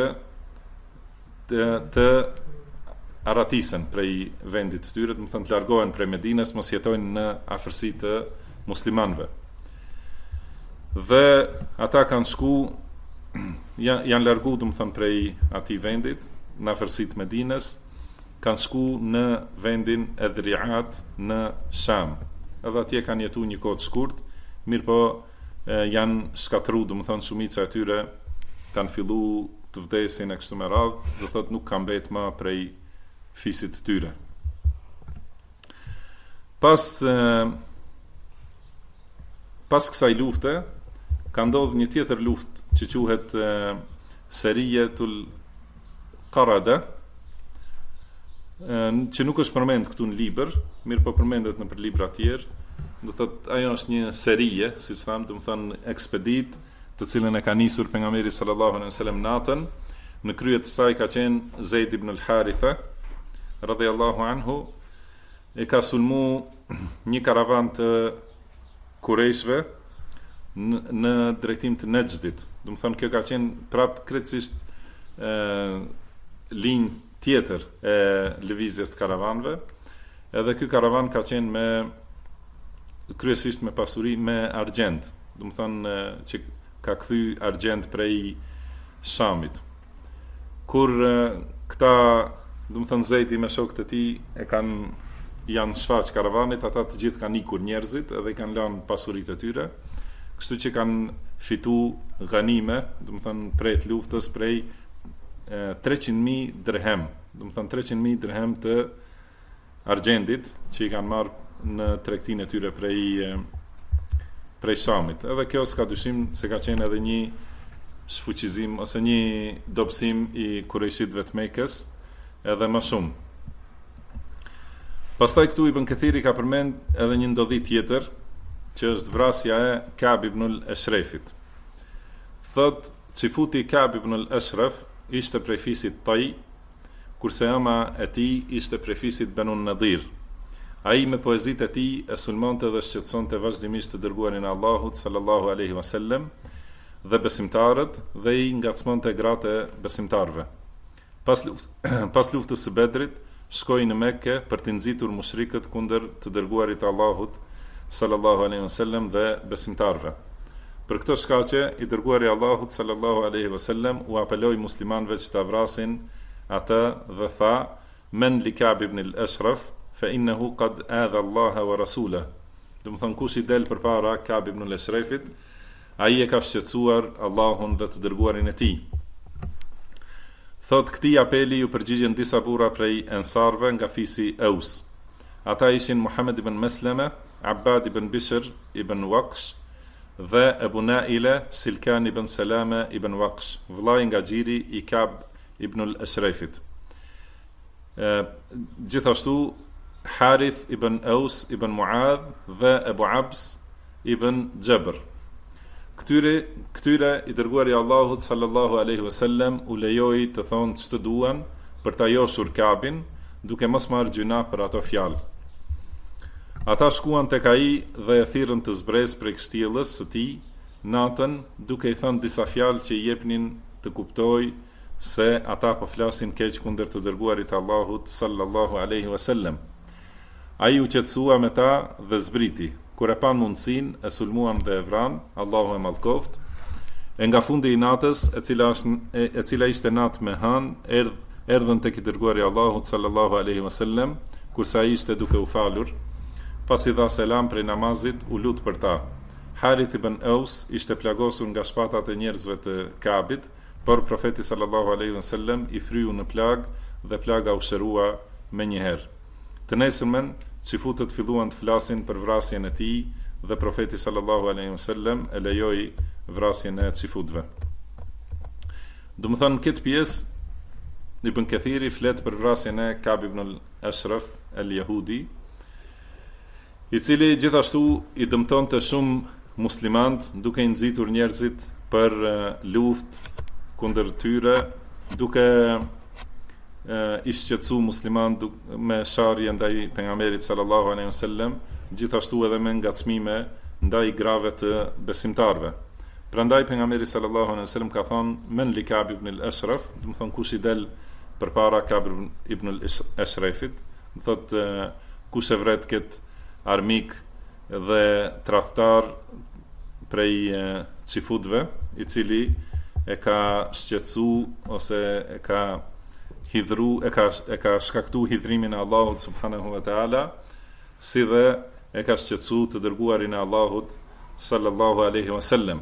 të aratisen prej vendit të tyre, do të thënë të largohen prej Medinës, mos jetojnë në afërsi të muslimanëve. Dhe ata kanë shku, janë largu, do të thënë prej atij vendit, në afërsi të Medinës, kanë shku në vendin e Dhri'at në Sham. Edhe atje kanë jetu një kohë të shkurt, mirë po janë shkatru, do të thënë shumica e tyre kanë fillu të vdesin e kështu me radhë, do thotë nuk kanë mbet më prej fisit të tyre. Pas kësaj lufte ka ndodhur një tjetër luftë që quhet Seriyatul Qarada, që nuk është përmend këtu në libër, mirë po përmendet në për libra të tjerë. Do thotë ajo është një serie, siç tham, do të thonë ekspedit, të cilën e ka nisur pejgamberi sallallahu alaihi wasallam natën. Në krye të saj ka qenë Zeid ibn al-Haritha radhiyallahu anhu, e ka sulmu një karavan të Kurejshve në drejtim të Nejdit. Do të thonë kjo ka qenë prap krejtësisht linjë tjetër e lëvizjes të karavanëve, edhe ky karavan ka qenë kryesisht me pasuri me argjend, do të thonë që ka kthy argjend prej Shamit. Kur këta, do të thonë Zeidi me shokët e tij janë shfaq karavanit, ata të gjithë kanë ikur njerëzit edhe kanë lënë pasuritë e tyre, kështu që kanë fitu ghanime, do të thonë prej të luftës prej 300.000 dirhem, do të thënë 300.000 dirhem të argjendit që i kanë marrë në tregtinë e tyre prej Shamit. Edhe kjo s'ka dyshim se ka qenë edhe një shfuqizim ose një dobësim i kurejshitëve të Mekës, edhe më shumë. Pastaj këtu Ibn Kathiri ka përmend edhe një ndodhi tjetër, që është vrasja e Ka'b ibn al-Ashrafit. Thot Cifuti Ka'b ibn al-Ashraf ishte prej fisit Taj, kurse ama e tij ishte prej fisit Banu Nadir. Ai me poezitë e tij e sulmonte dhe shqetësonte vazhdimisht të dërguarin e Allahut sallallahu alaihi wasallam dhe besimtarët, dhe i ngacmonte gratë e besimtarëve. Pas luftës së Bedrit, shkoi në Mekke për të nxitur mushrikët kundër të dërguarit të Allahut sallallahu alaihi wasallam dhe besimtarëve. Për këtë shkaqe, i dërguari i Allahut sallallahu alaihi wasallam u apeloi muslimanëve që ta vrasin atë dhe tha: "Men li Ka'b ibn al-Ashraf fa innahu qad adha Allah wa rasulahu." Do të thonë kush i del përpara Ka'b ibn al-Ashrafit, ai e ka shqetësuar Allahun dhe të dërguarin e tij. Thot këtij apeli ju përgjigjen disa burra prej ensarve nga fisi Aus. Ata ishin Muhammed ibn Mesleme, Abbad ibn Bishr ibn Waqsh dhe Ebu Naile Silkan ibn Salama ibn Waqsh, vllai nga xhiri i Kab ibn al-Ashrafit. Gjithashtu Harith ibn Aus ibn Muadh dhe Ebu Abs ibn Jabr. Këtyre i dërguari Allahut sallallahu alaihi wasallam u lejoi të thonë ç'të duan për ta josur Kabin, duke mos marrë gjuna për ato fjalë. Ata shkuan tek ai dhe e thirrën të zbresë prej kështjellës së tij natën, duke i thënë disa fjalë që i jepnin të kuptojë se ata po flasin keq kundër të dërguarit Allahut sallallahu alaihi wasallam. Ai u qetësua me ta dhe zbriti. Kur e pan mundësin, e sulmuan dhe e vran, Allahu e madhkoft. E nga fundi i natës, e cila ishte natë me han, erdhën tek i dërguari Allahut sallallahu alaihi wasallam, kurse ai ishte duke u falur. Pas i dha selam prej namazit, u lut për ta. Harith ibn Aus ishte plagosur nga shpatat e njerëzve të Kabit, por profeti sallallahu alaihi wasallam i fryu në plag dhe plaga u shërua menjëherë. Të nesërmen, çifutët filluan të flasin për vrasjen e tij dhe profeti sallallahu alaihi wasallam e lejoi vrasjen e çifutëve. Do të thonë në këtë pjesë Ibn Kathiri flet për vrasjen e Kab ibn al-Ashraf al-Yahudi, i cili gjithashtu i dëmtonte shumë muslimanët duke i nxitur njerëzit për luftë kundër tyre, duke i shqetësu musliman me sharje ndaj pejgamberit sallallahu alaihi wasallam, gjithashtu edhe me ngacmime ndaj grave të besimtarve. Prandaj pejgamberi sallallahu alaihi wasallam ka thonë men li Kab ibn al-Ashraf, do të thonë kush i del përpara Kab ibn al-Ashrafit, do thotë kush e vret kët armik dhe tradhtar prej çifutëve, i cili e ka shqetësu ose e ka hidhru, e ka shkaktu hidhrimin e Allahut subhanahu wa ta'ala, si dhe e ka shqetësu të dërguarin e Allahut sallallahu alaihi wasallam.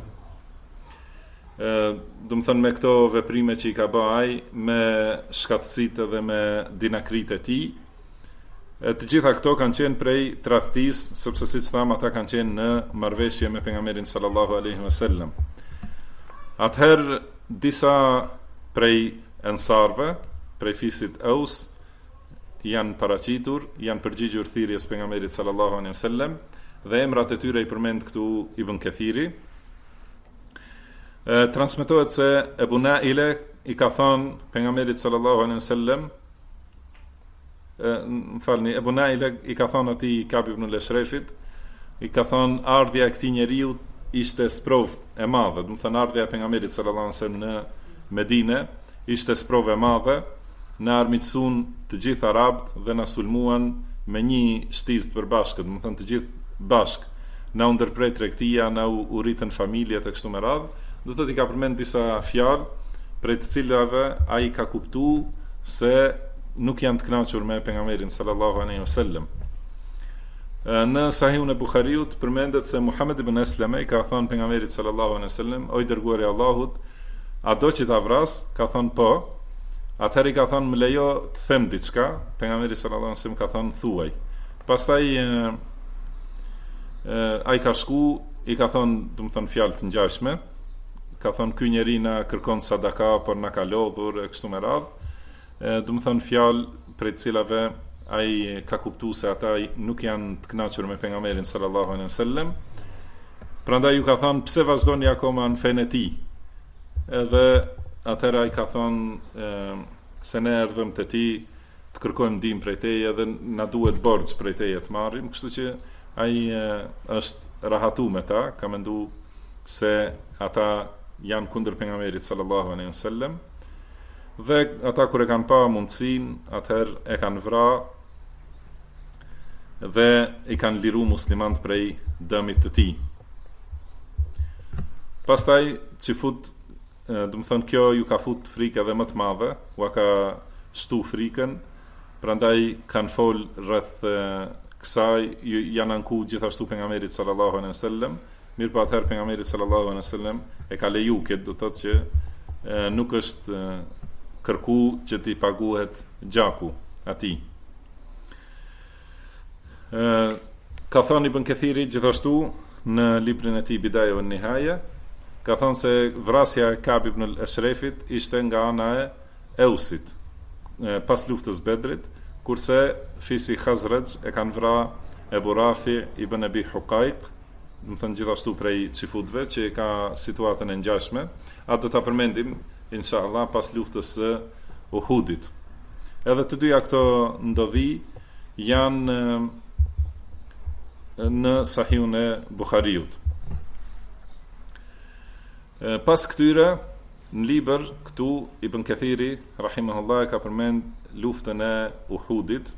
Do të thënë me këto veprime që i ka bëj, me shkatësitë dhe me dinakritë e tij, të gjitha këto kanë qenë prej tradhtisë, sepse siç tham ata kanë qenë në marrëveshje me pejgamberin sallallahu alaihi wasallam. Atëherë disa prej ensarve prej fisit Aus janë paraqitur, janë përgjigjur thirrjes pejgamberit sallallahu alaihi wasallam dhe emrat e tyre i përmend këtu Ibn Kathiri. Transmetohet se Ebu Naile i ka thënë pejgamberit sallallahu alaihi wasallam, Ebu Naile i ka thënë atij Kab ibn al-Ashrafit, i ka thënë ardhja e këtij njeriu ishte sprovë e madhe, do të thënë ardhja e pejgamberit sallallahu alaihi wasallam në Medinë ishte sprovë e madhe. Në armiqësun të gjithë arabët dhe na sulmuan me një shtizë të përbashkët, do të thënë të gjithë bashk. Na u ndërprej tregtia, na u rritën familjet e kështu me radhë. Do të thotë i ka përmend disa fjalë prej të cilave ai ka kuptuar se nuk janë të kënaqur me pejgamberin sallallahu alaihi wasallam. Në Sahihun e Buhariut përmendet se Muhammed ibn Mesleme i ka thënë pejgamberit sallallahu alaihi wasallam, o i dërguari i Allahut, a do që ta vras? Ka thënë po. Atëherë i ka thënë më lejo të them diçka, pejgamberi sallallahu alaihi wasallam ka thënë thuaj. Pastaj ai ka shku, i ka thënë, do të thënë fjalë të ngjashme, ka thënë ky njeri na kërkon sadaka, por na ka lodhur e kështu me radhë. Do të thënë fjalë prej të cilave ai ka kuptuar se ata nuk janë të kënaqur me pejgamberin sallallahu alaihi wasallam. Prandaj ju ka thënë pse vazhdoni akoma në fenë e tij. Edhe atëra i ka thonë se ne erdhëm të ti të kërkojmë ndihmë prej teje dhe na duhet borxh prej teje të marrim, kështu që ai është rahatu me ta, ka menduar se ata janë kundër pejgamberit sallallahu alaihi wasallam dhe ata kur e kanë pa mundësinë, atëherë e kanë vrarë dhe i kanë liru muslimant prej dëmit të tij. Pastaj çifut, do të thonë kjo ju ka fut frikë edhe më të madhe, u ka shtu frikën, prandaj kanë fol rreth kësaj, janë anku gjithashtu pejgamberit sallallahu alaihi wasallam. Mirë po atëherë pejgamberi sallallahu alaihi wasallam e ka leju këtë, do të thotë që nuk është kërku që t'i paguhet gjaku atij. Ka thënë Ibn Kathiri gjithashtu në librin e tij Bidaja wa Nihaja, ka thënë se vrasja e Ka'b ibn al-Ashrafit ishte nga ana e Eusit pas luftës Bedrit, kurse fisi Khazraj e kanë vrarë Ebu Rafi ibn Abi Huqaiq, do të thënë gjithashtu prej çifutëve që ka situatën e ngjashme. Atë do ta përmendim inshallah pas luftës së Uhudit. Edhe të dyja këto ndodhi janë në Sahihun e Buhariut. Pas këtyre në libër këtu Ibn Kathiri rahimahullah ka përmend luftën e Uhudit,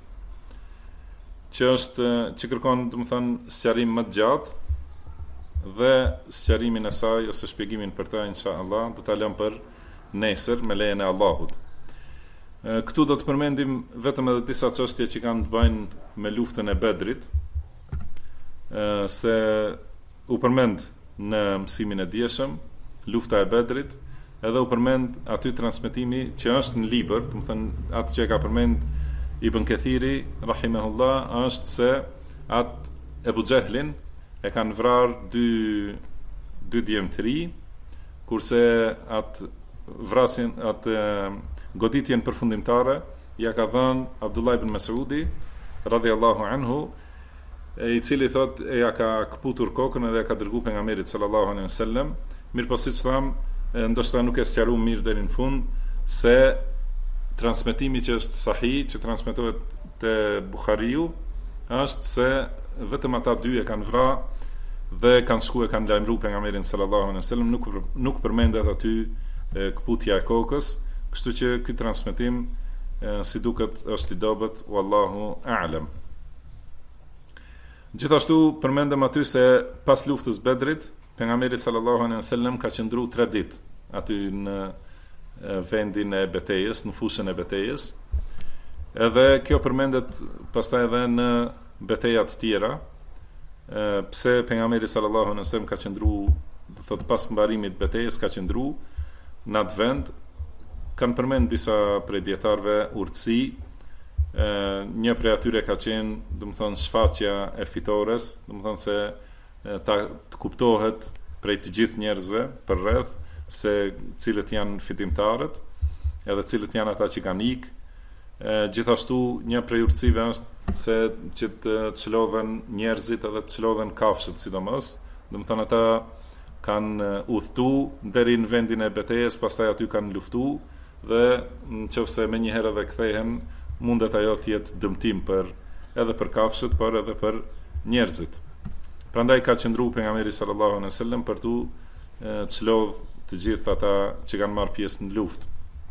që kërkon domethënë sqarim më të gjatë, dhe sqarimin e saj ose shpjegimin për ta inshallah do ta lëm për nesër me lejen e Allahut. Këtu do të përmendim vetëm edhe disa çështje që kanë të bëjnë me luftën e Bedrit, se u përmend në mësimin e dieshëm lufta e Bedrit, edhe u përmend aty transmetimi që është në libër, do të thënë atë që ka përmend Ibn Kathiri rahimahullah është se atë Ebu Xehlin e kanë vrarë dy djemtëri, kurse atë vrasin, atë goditjen përfundimtare ja ka dhënë Abdullah ibn Mas'udi radhiyallahu anhu, i cili thot ja ka kputur kokën edhe ja ka dërguar pejgamberit sallallahu alaihi wasallam. Mirë po siç tham, ndoshta nuk e sqaruam mirë deri në fund se transmetimi që është sahih, që transmetohet te Buhariu, është se vetëm ata dy e kanë vrarë dhe kanë shkuar e kanë lajmëruar pejgamberin sallallahu alaihi wasallam, nuk përmendet aty kputja e kokës, kështu që ky transmetim si duket është i dobët, wallahu a'lam. Gjithashtu përmendëm aty se pas luftës Bedrit, pejgamberi sallallahu alaihi wasallam ka qëndruar 3 ditë aty në vendin e betejës, në fushën e betejës. Edhe kjo përmendet pastaj edhe në beteja të tjera, pse pejgamberi sallallahu alaihi wasallam ka qëndruar, do thot pas mbarimit të betejës ka qëndruar në atë vend. Kanë përmend disa prej dietarëve urtësi, një prej atyre ka qenë, do të thonë, shfaqja e fitores, do të thonë se ta të kuptohet prej të gjithë njerëzve përreth se cilët janë fitimtarët, edhe cilët janë ata që kanë ikë. Gjithashtu një prej urtësive është se që të çlodhen njerëzit edhe të çlodhen kafshët sidomos, do të thonë ata kanë udhëtu deri në vendin e betejës, pastaj aty kanë luftu dhe nëse më një herë edhe kthehen, mundet ajo të jetë dëmtim edhe për kafshët, por edhe për njerëzit. Prandaj ka qëndruar pejgamberi sallallahu alaihi wasallam për tu çlodh të gjithë ata që kanë marrë pjesë në luftë.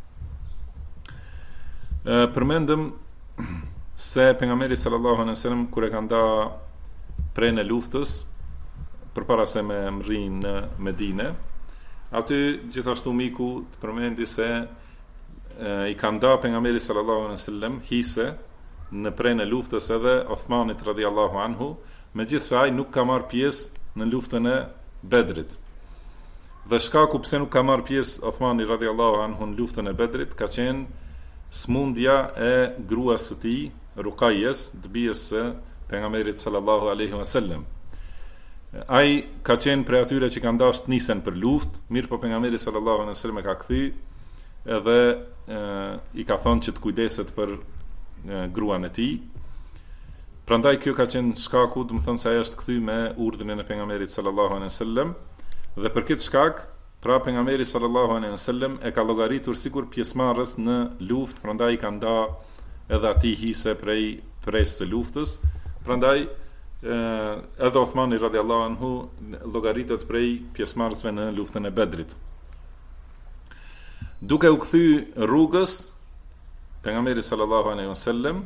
Përmendëm se pejgamberi sallallahu alaihi wasallam kur e ka nda prej në luftës, përpara se me mrinë në Medinë, aty gjithashtu miku të përmendi se i ka nda pejgamberi sallallahu alaihi wasallam hise në prej në luftës edhe Uthmanit radhiyallahu anhu, megjithëse ai nuk ka marrë pjesë në luftën e Bedrit. Dhe shkaku pse nuk ka marrë pjesë Uthmani radhiyallahu anhu në luftën e Bedrit ka qenë smundja e gruas së tij, Ruqayes, të bijes së pejgamberit sallallahu alaihi wasallam. Ai ka qenë prej atyre që kanë dashur të nisen për luftë, mirë po pejgamberi sallallahu alaihi wasallam e ka kthy edhe i ka thonë që të kujdeset për gruan e tij. Prandaj kjo ka qenë shkaku, do të thonë se ai është kthy me urdhrin e pejgamberit sallallahu alaihi wasallam, dhe për këtë shkak pra pejgamberi sallallahu alaihi wasallam e ka llogaritur sikur pjesëmarrës në luftë, prandaj ka nda edhe atij hise prej së luftës. Prandaj edhe Uthmani radhiyallahu anhu llogaritet prej pjesëmarrësve në luftën e Bedrit. Duke u kthy rrugës, pejgamberi sallallahu alaihi wasallam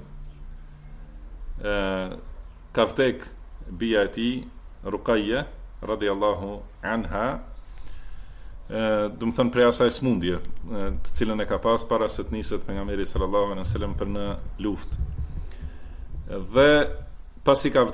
ka vdek bija e tij Ruqayya radhiyallahu anha, do të thënë prej asaj smundje të cilën e ka pas para se të niset pejgamberi sallallahu alaihi wasallam për në luftë. Dhe pasi i ka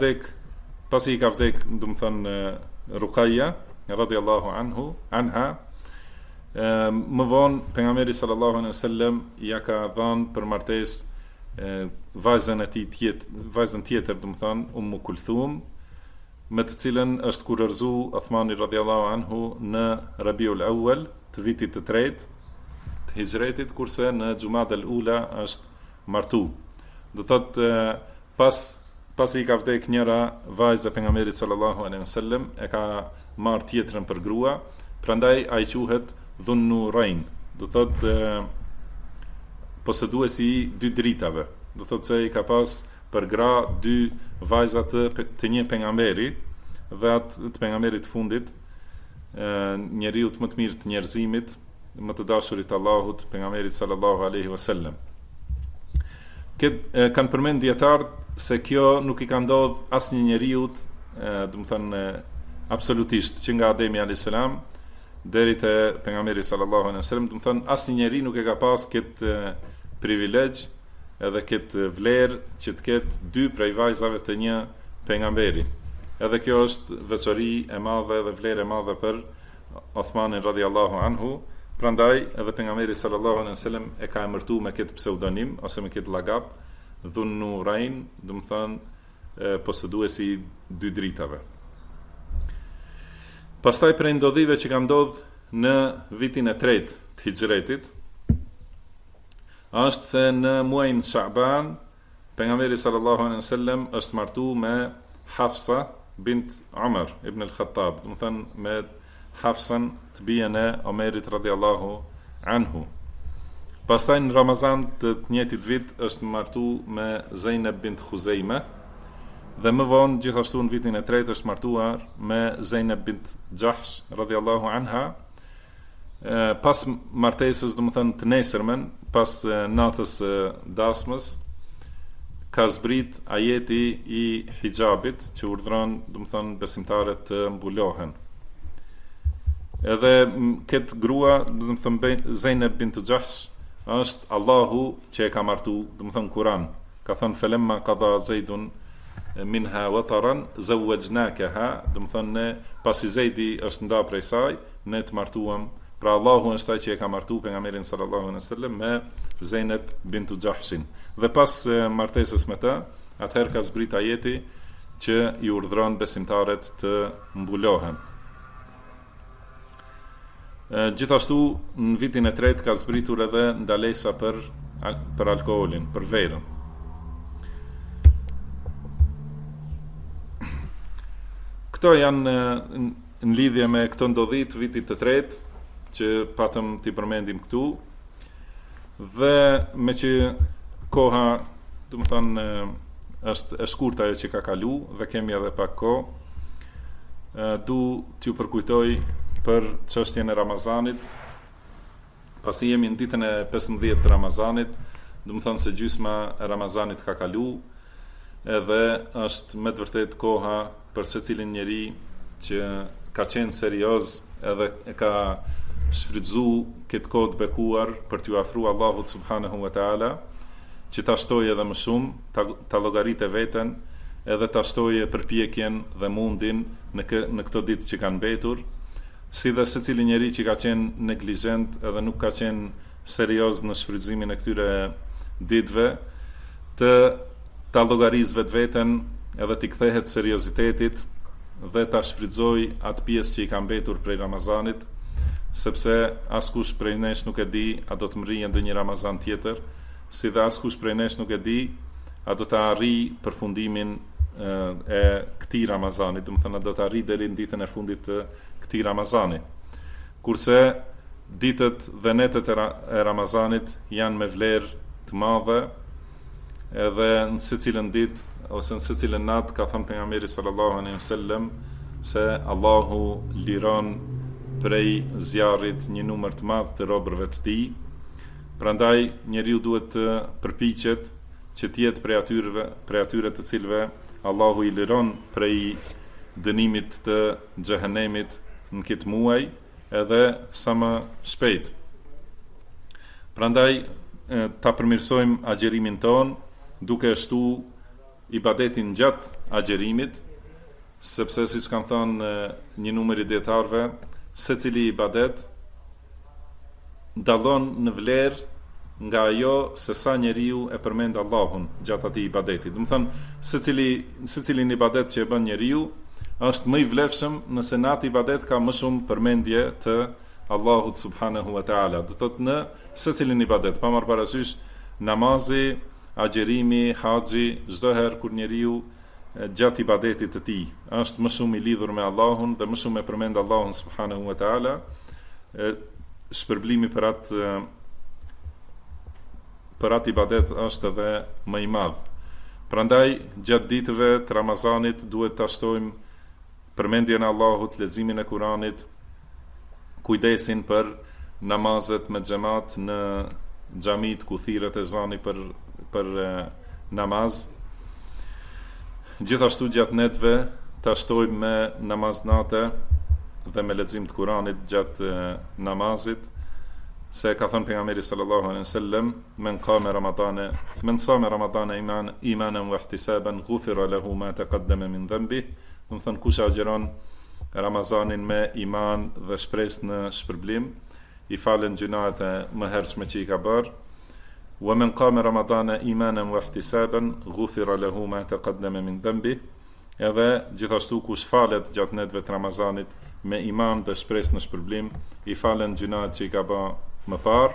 vdek, do të thënë Ruqayya radhiyallahu anha, Më vonë pejgamberi sallallahu alaihi wasallam ja ka dhënë për martesë vajzën e tij vajzën tjetër, domethënë Ummu Kulthum, me të cilën është kurorzu Uthmani radhiyallahu anhu në Rabiul Awwal të vitit të tretë të hijretit, kurse në Xumadal Ula është martu. Do thotë pas i ka vdek njëra vajzë e pejgamberit sallallahu alaihi wasallam, e ka marrë tjetrën për grua, prandaj ai quhet Dhunnurain. Do thotë poseduesi i dy dritave. Do thotë se i ka pas për gra dy vajza të një pejgamberi, dhe atë të pejgamberit fundit, njeriu më të mirë të njerëzimit, më të dashurit Allahut, pejgamberit sallallahu alaihi wasallam. Kanë përmend dietarët se kjo nuk i ka ndodhur asnjë njeriu, do të thënë absolutisht, që nga Ademi alayhis salam deri te pejgamberi sallallahu alaihi wasallam, do të thënë asnjë njeri nuk e ka pas këtë privilegj edhe këtë vlerë që të ketë dy prej vajzave të një pejgamberi. Edhe kjo është veçori e madhe dhe vlerë e madhe për Uthmanin radhiyallahu anhu. Prandaj edhe pejgamberi sallallahu alaihi wasallam e ka emërtuar me këtë pseudonim ose me këtë llaqab, Dhunnurain, do të thënë poseduesi dy dritave. Pastaj prej ndodhive që ka ndodh në vitin e tretë të hijretit, është se në muajin Sha'ban pejgamberi sallallahu alaihi wasallam është martu me Hafsa bint Umar ibn al-Khattab, do të thënë me Hafsan të bijën e Omerit radhiyallahu anhu. Pastaj në Ramazan të njëjtit vit është martu me Zainab bint Khuzaima, dhe më vonë gjithashtu në vitin e tretë është martuar me Zainab bint Jahsh radhiyallahu anha. Pas martesës, do të thënë të nesërmen, pas natës dasmës, ka zbrit ajeti i hijabit që urdhron, do të thënë besimtarët të mbulohen. Edhe këtë grua, do të thënë Zainab bint Jahsh, është Allahu që e ka martu, do të thënë Kur'an. Ka thënë felemma qada Zaidun minha wataran zawwajnakaha, do të thënë pasi Zeidi është nda prej saj, ne të martuam. Pra Allahu është ai që e ka martu pejgamberin sallallahu alaihi wasallam me Zainab bint Jahshin. Dhe pas martesës me të, atëherë ka zbrit ajeti që i urdhron besimtarët të mbulohen. Gjithashtu në vitin e tretë ka zbritur edhe ndalesa për alkoolin, për verën. Këto janë në lidhje me këto ndodhi të vitit të tretë që patëm t'i përmendim këtu, dhe me që koha, do të thënë, është e shkurtë ajo që ka kalu dhe kemi edhe pak kohë, du t'ju përkujtoj për çështjen e Ramazanit. Pasi jemi në ditën e 15 të Ramazanit, do të thënë se gjysma e Ramazanit ka kalu, edhe është me të vërtet koha për secilin njeri që ka qenë serioz edhe e ka shfrytzu këtë kohë të bekuar për t'ju afru Allahut subhanahu wa ta'ala, që ta shtojë edhe më shumë, ta llogaritë veten, edhe ta shtojë përpjekjen dhe mundin në këto ditë që kanë mbetur, si dhe secili njeri që ka qenë neglizhent edhe nuk ka qenë serioz në shfrytëzimin e këtyre ditëve, ta llogarizë vetveten edhe t'i kthehet seriozitetit dhe ta shfrytëzoj atë pjesë që i ka mbetur prej Ramazanit, sepse askush prej nesh nuk e di a do të mrijë ndonjë Ramazan tjetër, si dhe askush prej nesh nuk e di a do të arrijë përfundimin e këtij Ramazanit, do të thënë do të arrijë deri në ditën e fundit të këtij Ramazani. Kurse ditët dhe netët e Ramazanit janë me vlerë të madhe, edhe në secilën ditë ose në secilën natë ka thënë pejgamberi sallallahu alaihi wasallam se Allahu liron prej zjarrit një numër të madh të robërve të tij. Prandaj njeriu duhet të përpiqet që të jetë prej atyre të cilëve Allahu i liron prej dënimit të xhehenemit në këtë muaj, edhe sa më shpejt. Prandaj ta përmirësojmë agjerimin ton duke shtu ibadetin gjatë agjerimit, sepse siç kanë thënë një numër i dietarëve, secili ibadet dallon në vlerë nga ajo se sa njeriu e përmend Allahun gjatë atij ibadetit. Do të thonë secilin ibadet që e bën njeriu është më i vlefshëm nëse në atë ibadet ka më shumë përmendje të Allahut subhanahu wa taala. Do thotë në secilin ibadet, pa marrë parasysh namazi, agjerimi, haxhi, çdo herë kur njeriu gjatë ibadetit të tij është më shumë i lidhur me Allahun dhe më shumë e përmend Allahun subhanahu wa taala, shpërblimi për atë ibadet është edhe më i madh. Prandaj gjatë ditëve të Ramazanit duhet ta shtojmë përmendjen e Allahut, leximin e Kuranit, kujdesin për namazet me xhamat në xhamit ku thirret ezani për namaz. Gjithashtu gjatë netëve ta shtojmë me namaz nate dhe me lexim të Kuranit gjatë namazit, se ka thënë pejgamberi sallallahu alaihi wasallam men sama ramadana imanan wa ihtisaban ghufira lahu ma taqaddama min dhanbi. Do të thonë kush agjeron Ramazanin me iman dhe shpresë në shpërblim, i falen gjunahet e mëhershme që i ka bërë. Wa man qama ramadana imanan wa ihtisaban ghufira lahu ma taqaddama min dhanbi. Edhe gjithashtu kush falet gjatë netëve të Ramazanit me iman dhe shpresë në shpërblim, i falen gjunahet që i ka bërë më parë.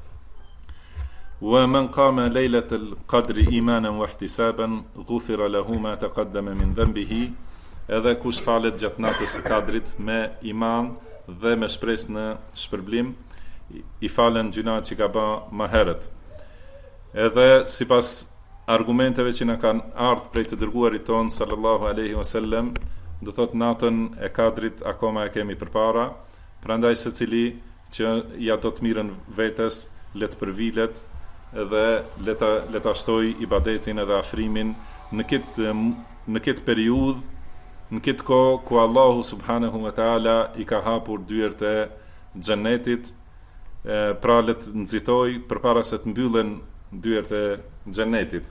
Wa man qama laylatal qadri imanan wa ihtisaban ghufira lahu ma taqaddama min dhanbihi. Edhe kush falet gjatë natës së Kadrit me iman dhe me shpresë në shpërblim, i falen gjunat që ka bërë më herët. Edhe sipas argumenteve që na kanë ardhur prej të dërguarit ton sallallahu alaihi wasallam, do thot natën e Kadrit akoma e kemi përpara, prandaj secili që ja do të mirën vetes le të përvilet dhe le ta shtoj ibadetin edhe afrimin në këtë periudhë, në këtë kohë ku Allahu subhanahu wa taala i ka hapur dyert e xhenetit, pra le të nxitoj përpara se të mbyllen dyert e xhenetit.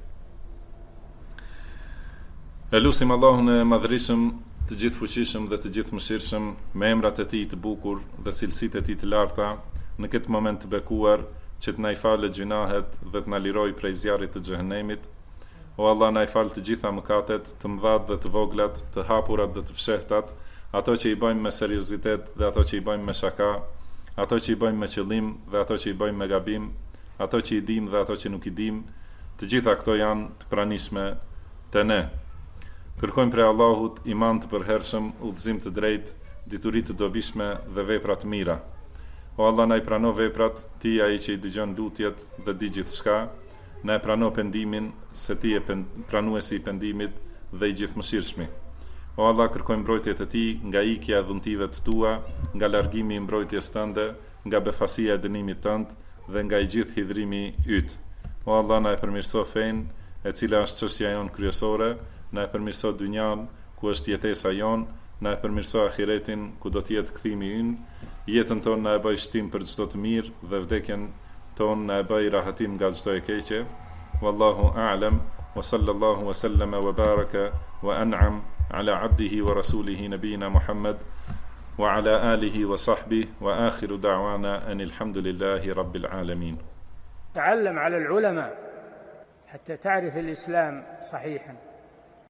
Elusim Allahun e madhërisëm, të gjithë fuqishëm dhe të gjithë mëshirshëm, me emrat e tij të bukur dhe cilësitë e tij të larta, në këtë moment të bekuar, që të na i falë gjunahet dhe të na liroj prej zjarrit të xhehenemit. O Allah, na i falë të gjitha mëkatet, të mëdhat dhe të voglat, të hapurat dhe të fshehtat, ato që i bëjmë me seriozitet dhe ato që i bëjmë me shaka, ato që i bëjmë me qëllim dhe ato që i bëjmë me gabim, ato që i dim dhe ato që nuk i dim, të gjitha këto janë të pranishme te ne. Kërkojmë prej Allahut iman të përhershëm, udhëzim të drejtë, dituri të dobishme dhe vepra të mira. O Allah, na i prano veprat, ti ai që i dëgjon lutjet dhe di gjithçka. Na e prano pendimin, se ti e pranuesi i pendimit dhe i gjithëmëshirshmi. O Allah, kërkojmë mbrojtjet e ti nga ikja e dhuntive të tua, nga largimi i mbrojtjes tënde, nga befasia e dënimit tënd dhe nga i gjithë hidhrimi yt. O Allah, na e përmirëso fen, e cila është çështja jon kryesore, na e përmirëso dynjan, ku është jetesa jon, na e përmirëso ahiretin, ku do të jetë kthimi ynë, jetën tonë na e bëj shtim për çdo të mirë dhe vdekjen ton na e bëj rahatim nga çdo e keqe. Wallahu a'lam, wa sallallahu wa sallama wa baraka wa an'am ala abdihi wa rasulihi nabina Muhammad wa ala alihi wa sahbihi wa akhiru da'wana anil hamdulillahi rabbil alamin. تعلم على العلماء حتى تعرف الإسلام صحيحا.